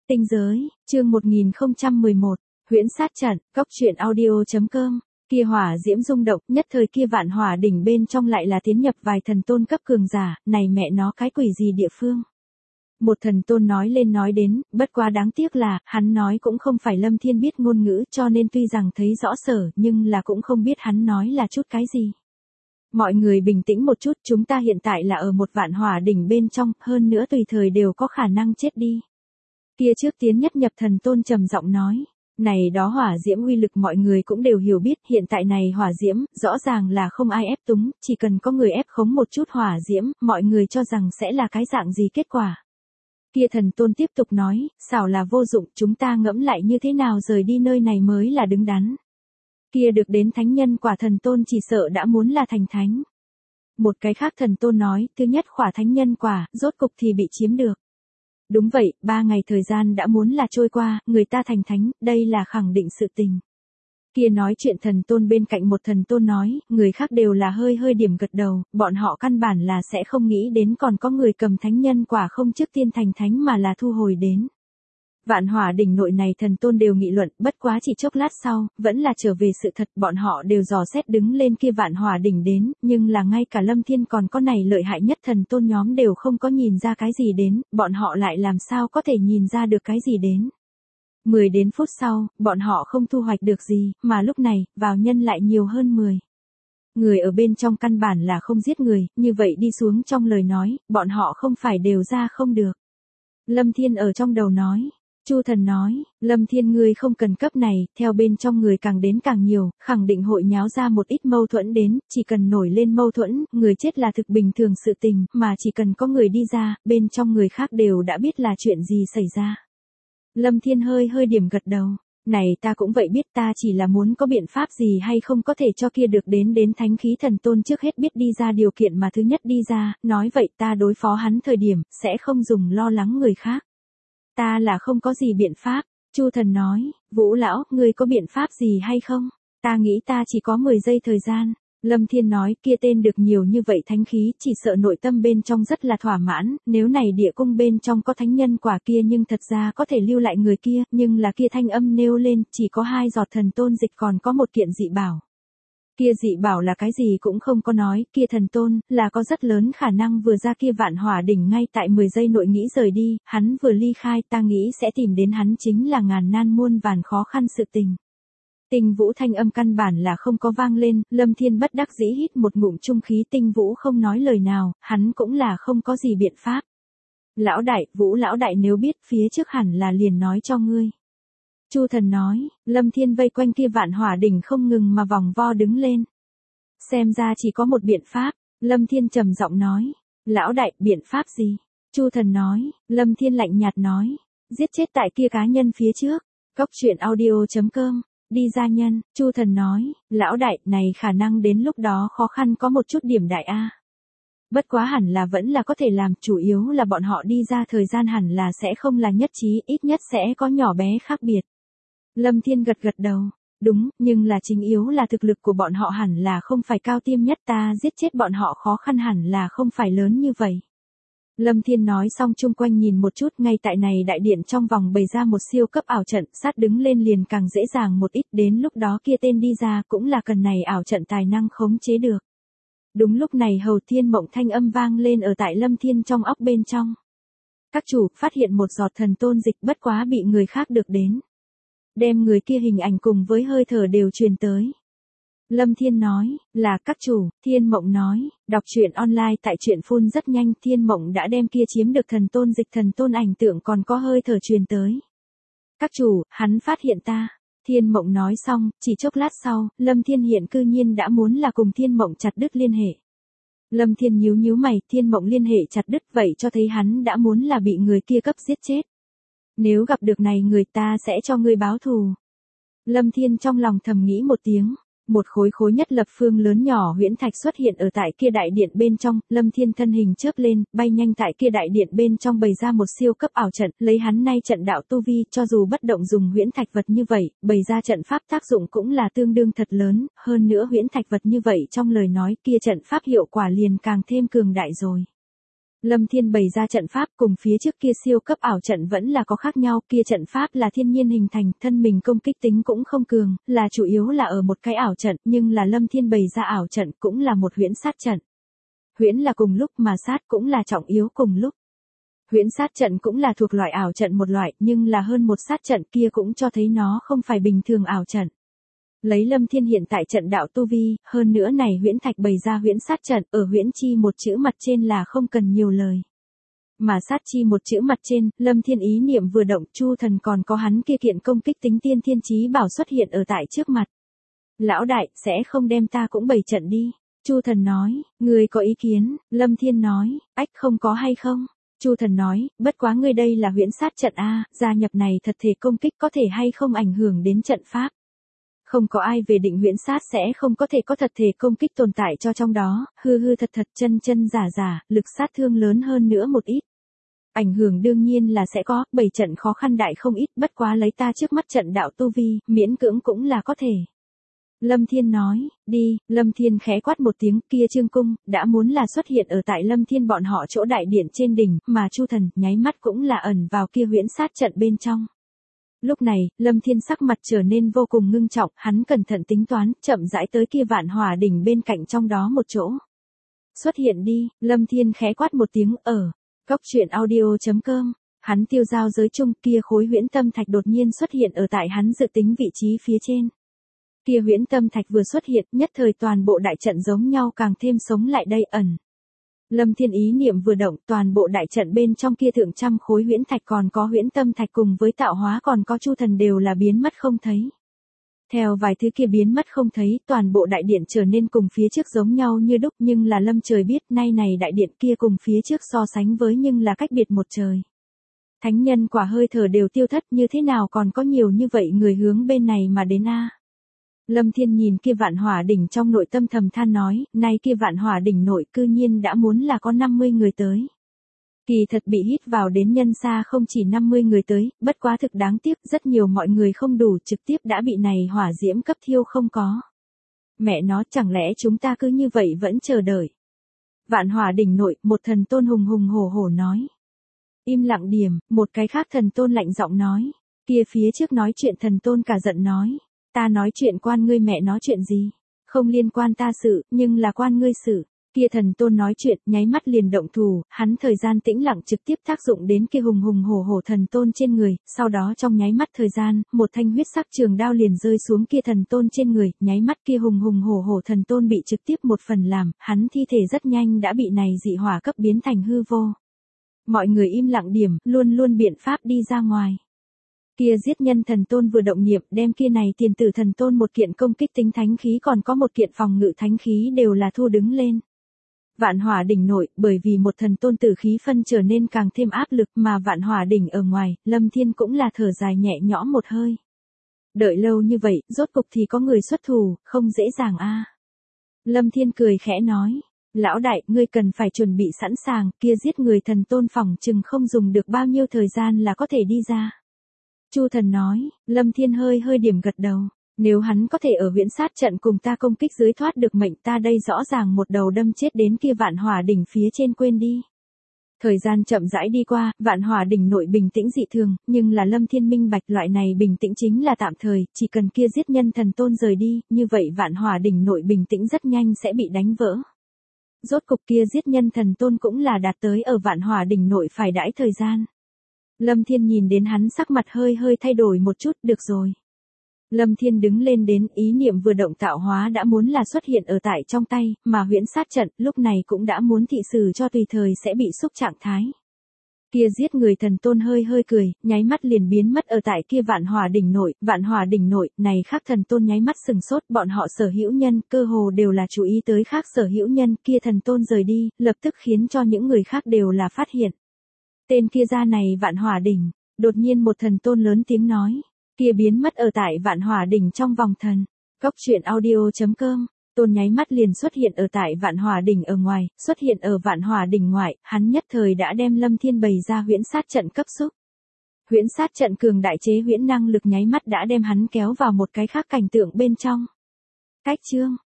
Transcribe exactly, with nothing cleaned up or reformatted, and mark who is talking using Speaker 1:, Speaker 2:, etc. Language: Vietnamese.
Speaker 1: Tinh giới, chương một nghìn không trăm mười một, huyễn sát trận, cốc truyện audio.com. Kia hỏa diễm rung động, nhất thời kia vạn hỏa đỉnh bên trong lại là tiến nhập vài thần tôn cấp cường giả, này mẹ nó cái quỷ gì địa phương. Một thần tôn nói lên nói đến, bất quá đáng tiếc là, hắn nói cũng không phải Lâm Thiên biết ngôn ngữ cho nên tuy rằng thấy rõ sở nhưng là cũng không biết hắn nói là chút cái gì. Mọi người bình tĩnh một chút, chúng ta hiện tại là ở một vạn hỏa đỉnh bên trong, hơn nữa tùy thời đều có khả năng chết đi. Kia trước tiến nhất nhập thần tôn trầm giọng nói. Này đó hỏa diễm uy lực mọi người cũng đều hiểu biết, hiện tại này hỏa diễm, rõ ràng là không ai ép túng, chỉ cần có người ép khống một chút hỏa diễm, mọi người cho rằng sẽ là cái dạng gì kết quả. Kia thần tôn tiếp tục nói, xảo là vô dụng, chúng ta ngẫm lại như thế nào rời đi nơi này mới là đứng đắn. Kia được đến thánh nhân quả thần tôn chỉ sợ đã muốn là thành thánh. Một cái khác thần tôn nói, thứ nhất khỏa thánh nhân quả, rốt cục thì bị chiếm được. Đúng vậy, ba ngày thời gian đã muốn là trôi qua, người ta thành thánh, đây là khẳng định sự tình. Kia nói chuyện thần tôn bên cạnh một thần tôn nói, người khác đều là hơi hơi điểm gật đầu, bọn họ căn bản là sẽ không nghĩ đến còn có người cầm thánh nhân quả không trước tiên thành thánh mà là thu hồi đến. Vạn hỏa đỉnh nội này thần tôn đều nghị luận, bất quá chỉ chốc lát sau, vẫn là trở về sự thật, bọn họ đều dò xét đứng lên kia vạn hỏa đỉnh đến, nhưng là ngay cả Lâm Thiên còn có này lợi hại nhất thần tôn nhóm đều không có nhìn ra cái gì đến, bọn họ lại làm sao có thể nhìn ra được cái gì đến. Mười đến phút sau, bọn họ không thu hoạch được gì, mà lúc này, vào nhân lại nhiều hơn mười. Người ở bên trong căn bản là không giết người, như vậy đi xuống trong lời nói, bọn họ không phải đều ra không được. Lâm Thiên ở trong đầu nói. Chu thần nói, Lâm Thiên ngươi không cần cấp này, theo bên trong người càng đến càng nhiều, khẳng định hội nháo ra một ít mâu thuẫn đến, chỉ cần nổi lên mâu thuẫn, người chết là thực bình thường sự tình, mà chỉ cần có người đi ra, bên trong người khác đều đã biết là chuyện gì xảy ra. Lâm Thiên hơi hơi điểm gật đầu, này ta cũng vậy biết, ta chỉ là muốn có biện pháp gì hay không có thể cho kia được đến đến thánh khí thần tôn trước hết biết đi ra điều kiện mà thứ nhất đi ra, nói vậy ta đối phó hắn thời điểm, sẽ không dùng lo lắng người khác. Ta là không có gì biện pháp, Chu thần nói, Vũ lão, ngươi có biện pháp gì hay không? Ta nghĩ ta chỉ có mười giây thời gian. Lâm Thiên nói, kia tên được nhiều như vậy thánh khí, chỉ sợ nội tâm bên trong rất là thỏa mãn, nếu này địa cung bên trong có thánh nhân quả kia nhưng thật ra có thể lưu lại người kia, nhưng là kia thanh âm nêu lên, chỉ có hai giọt thần tôn dịch còn có một kiện dị bảo. Kia dị bảo là cái gì cũng không có nói, kia thần tôn, là có rất lớn khả năng vừa ra kia vạn hỏa đỉnh ngay tại mười giây nội nghĩ rời đi, hắn vừa ly khai ta nghĩ sẽ tìm đến hắn chính là ngàn nan muôn vàn khó khăn sự tình. Tinh vũ thanh âm căn bản là không có vang lên, Lâm Thiên bất đắc dĩ hít một ngụm trung khí, Tinh vũ không nói lời nào, hắn cũng là không có gì biện pháp. Lão đại, Vũ lão đại nếu biết phía trước hẳn là liền nói cho ngươi. Chu thần nói, Lâm Thiên vây quanh kia vạn hỏa đỉnh không ngừng mà vòng vo đứng lên. Xem ra chỉ có một biện pháp, Lâm Thiên trầm giọng nói. Lão đại, biện pháp gì? Chu thần nói, Lâm Thiên lạnh nhạt nói. Giết chết tại kia cá nhân phía trước. Cốc truyện audio.com. Đi gia nhân, Chu thần nói, lão đại, này khả năng đến lúc đó khó khăn có một chút điểm đại a. Bất quá hẳn là vẫn là có thể làm, chủ yếu là bọn họ đi ra thời gian hẳn là sẽ không là nhất trí, ít nhất sẽ có nhỏ bé khác biệt. Lâm Thiên gật gật đầu, đúng, nhưng là chính yếu là thực lực của bọn họ hẳn là không phải cao tiêm nhất, ta giết chết bọn họ khó khăn hẳn là không phải lớn như vậy. Lâm Thiên nói xong chung quanh nhìn một chút, ngay tại này đại điện trong vòng bày ra một siêu cấp ảo trận, sát đứng lên liền càng dễ dàng một ít, đến lúc đó kia tên đi ra cũng là cần này ảo trận tài năng khống chế được. Đúng lúc này Hầu Thiên Mộng thanh âm vang lên ở tại Lâm Thiên trong óc bên trong. Các chủ, phát hiện một giọt thần tôn dịch bất quá bị người khác được đến. Đem người kia hình ảnh cùng với hơi thở đều truyền tới. Lâm Thiên nói, là các chủ, Thiên Mộng nói, đọc truyện online tại truyện phun rất nhanh, Thiên Mộng đã đem kia chiếm được thần tôn dịch thần tôn ảnh tượng còn có hơi thở truyền tới. Các chủ, hắn phát hiện ta. Thiên Mộng nói xong, chỉ chốc lát sau, Lâm Thiên hiện cư nhiên đã muốn là cùng Thiên Mộng chặt đứt liên hệ. Lâm Thiên nhíu nhíu mày, Thiên Mộng liên hệ chặt đứt vậy cho thấy hắn đã muốn là bị người kia cấp giết chết. Nếu gặp được này người ta sẽ cho ngươi báo thù. Lâm Thiên trong lòng thầm nghĩ một tiếng. Một khối khối nhất lập phương lớn nhỏ huyễn thạch xuất hiện ở tại kia đại điện bên trong, Lâm Thiên thân hình chớp lên, bay nhanh tại kia đại điện bên trong bày ra một siêu cấp ảo trận, lấy hắn nay trận đạo tu vi, cho dù bất động dùng huyễn thạch vật như vậy, bày ra trận pháp tác dụng cũng là tương đương thật lớn, hơn nữa huyễn thạch vật như vậy trong lời nói kia trận pháp hiệu quả liền càng thêm cường đại rồi. Lâm Thiên bày ra trận pháp cùng phía trước kia siêu cấp ảo trận vẫn là có khác nhau, kia trận pháp là thiên nhiên hình thành, thân mình công kích tính cũng không cường, là chủ yếu là ở một cái ảo trận, nhưng là Lâm Thiên bày ra ảo trận cũng là một huyễn sát trận. Huyễn là cùng lúc mà sát cũng là trọng yếu cùng lúc. Huyễn sát trận cũng là thuộc loại ảo trận một loại, nhưng là hơn một sát trận kia cũng cho thấy nó không phải bình thường ảo trận. Lấy Lâm Thiên hiện tại trận đạo tu vi, hơn nữa này huyễn thạch bày ra huyễn sát trận, ở huyễn chi một chữ mặt trên là không cần nhiều lời. Mà sát chi một chữ mặt trên, Lâm Thiên ý niệm vừa động, Chu Thần còn có hắn kia kiện công kích tính tiên thiên chí bảo xuất hiện ở tại trước mặt. Lão đại, sẽ không đem ta cũng bày trận đi. Chu Thần nói, người có ý kiến, Lâm Thiên nói, ách không có hay không? Chu Thần nói, bất quá ngươi đây là huyễn sát trận a, gia nhập này thật thể công kích có thể hay không ảnh hưởng đến trận pháp. Không có ai về định huyễn sát sẽ không có thể có thật thể công kích tồn tại cho trong đó, hư hư thật thật chân chân giả giả, lực sát thương lớn hơn nữa một ít. Ảnh hưởng đương nhiên là sẽ có, bảy trận khó khăn đại không ít, bất quá lấy ta trước mắt trận đạo tu vi, miễn cưỡng cũng là có thể. Lâm Thiên nói, đi, Lâm Thiên khẽ quát một tiếng, kia Trương Cung, đã muốn là xuất hiện ở tại Lâm Thiên bọn họ chỗ đại điện trên đỉnh, mà Chu Thần, nháy mắt cũng là ẩn vào kia huyễn sát trận bên trong. Lúc này, Lâm Thiên sắc mặt trở nên vô cùng ngưng trọng, hắn cẩn thận tính toán, chậm rãi tới kia vạn hỏa đỉnh bên cạnh trong đó một chỗ. Xuất hiện đi, Lâm Thiên khẽ quát một tiếng, ở, cốc truyện audio chấm com, hắn tiêu giao giới chung, kia khối huyễn tâm thạch đột nhiên xuất hiện ở tại hắn dự tính vị trí phía trên. Kia huyễn tâm thạch vừa xuất hiện, nhất thời toàn bộ đại trận giống nhau càng thêm sống lại đây ẩn. Lâm Thiên ý niệm vừa động, toàn bộ đại trận bên trong kia thượng trăm khối huyễn thạch còn có huyễn tâm thạch cùng với tạo hóa còn có Chu Thần đều là biến mất không thấy. Theo vài thứ kia biến mất không thấy, toàn bộ đại điện trở nên cùng phía trước giống nhau như đúc, nhưng là Lâm Trời biết nay này đại điện kia cùng phía trước so sánh với nhưng là cách biệt một trời. Thánh nhân quả hơi thở đều tiêu thất, như thế nào còn có nhiều như vậy người hướng bên này mà đến a. Lâm Thiên nhìn kia vạn hỏa đỉnh trong nội tâm thầm than nói, nay kia vạn hỏa đỉnh nội cư nhiên đã muốn là có năm mươi người tới. Kỳ thật bị hít vào đến nhân xa không chỉ năm mươi người tới, bất quá thực đáng tiếc rất nhiều mọi người không đủ trực tiếp đã bị này hỏa diễm cấp thiêu không có. Mẹ nó chẳng lẽ chúng ta cứ như vậy vẫn chờ đợi. Vạn hỏa đỉnh nội, một thần tôn hùng hùng hổ hổ nói. Im lặng điểm, một cái khác thần tôn lạnh giọng nói. Kia phía trước nói chuyện thần tôn cả giận nói. Ta nói chuyện quan ngươi mẹ nói chuyện gì? Không liên quan ta sự, nhưng là quan ngươi sự. Kia thần tôn nói chuyện, nháy mắt liền động thủ, hắn thời gian tĩnh lặng trực tiếp tác dụng đến kia hùng hùng hổ hổ thần tôn trên người, sau đó trong nháy mắt thời gian, một thanh huyết sắc trường đao liền rơi xuống kia thần tôn trên người, nháy mắt kia hùng hùng hổ hổ thần tôn bị trực tiếp một phần làm, hắn thi thể rất nhanh đã bị này dị hỏa cấp biến thành hư vô. Mọi người im lặng điểm, luôn luôn biện pháp đi ra ngoài. Kia giết nhân thần tôn vừa động niệm, đem kia này tiền tử thần tôn một kiện công kích tính thánh khí còn có một kiện phòng ngự thánh khí đều là thu đứng lên. Vạn hỏa đỉnh nội, bởi vì một thần tôn tử khí phân trở nên càng thêm áp lực mà vạn hỏa đỉnh ở ngoài, Lâm Thiên cũng là thở dài nhẹ nhõm một hơi. Đợi lâu như vậy, rốt cục thì có người xuất thủ, không dễ dàng a. Lâm Thiên cười khẽ nói, lão đại, ngươi cần phải chuẩn bị sẵn sàng, kia giết người thần tôn phòng chừng không dùng được bao nhiêu thời gian là có thể đi ra. Chu Thần nói, Lâm Thiên hơi hơi điểm gật đầu, nếu hắn có thể ở huyễn sát trận cùng ta công kích dưới thoát được mệnh ta đây rõ ràng một đầu đâm chết đến kia vạn hỏa đỉnh phía trên quên đi. Thời gian chậm rãi đi qua, vạn hỏa đỉnh nội bình tĩnh dị thường, nhưng là Lâm Thiên minh bạch loại này bình tĩnh chính là tạm thời, chỉ cần kia giết nhân thần tôn rời đi, như vậy vạn hỏa đỉnh nội bình tĩnh rất nhanh sẽ bị đánh vỡ. Rốt cục kia giết nhân thần tôn cũng là đạt tới ở vạn hỏa đỉnh nội phải đãi thời gian. Lâm Thiên nhìn đến hắn sắc mặt hơi hơi thay đổi một chút, được rồi. Lâm Thiên đứng lên đến, ý niệm vừa động tạo hóa đã muốn là xuất hiện ở tại trong tay, mà huyễn sát trận lúc này cũng đã muốn thị sử cho tùy thời sẽ bị xúc trạng thái. Kia giết người thần tôn hơi hơi cười, nháy mắt liền biến mất ở tại kia vạn hỏa đỉnh nội, vạn hỏa đỉnh nội, này khác thần tôn nháy mắt sừng sốt, bọn họ sở hữu nhân, cơ hồ đều là chú ý tới khác sở hữu nhân, kia thần tôn rời đi, lập tức khiến cho những người khác đều là phát hiện. Tên kia ra này vạn hỏa đỉnh, đột nhiên một thần tôn lớn tiếng nói, kia biến mất ở tại vạn hỏa đỉnh trong vòng thần. Cốc truyện audio chấm com, tôn nháy mắt liền xuất hiện ở tại vạn hỏa đỉnh ở ngoài, xuất hiện ở vạn hỏa đỉnh ngoại, hắn nhất thời đã đem Lâm Thiên bày ra huyễn sát trận cấp xúc. Huyễn sát trận cường đại chế huyễn năng lực nháy mắt đã đem hắn kéo vào một cái khác cảnh tượng bên trong. Cách chương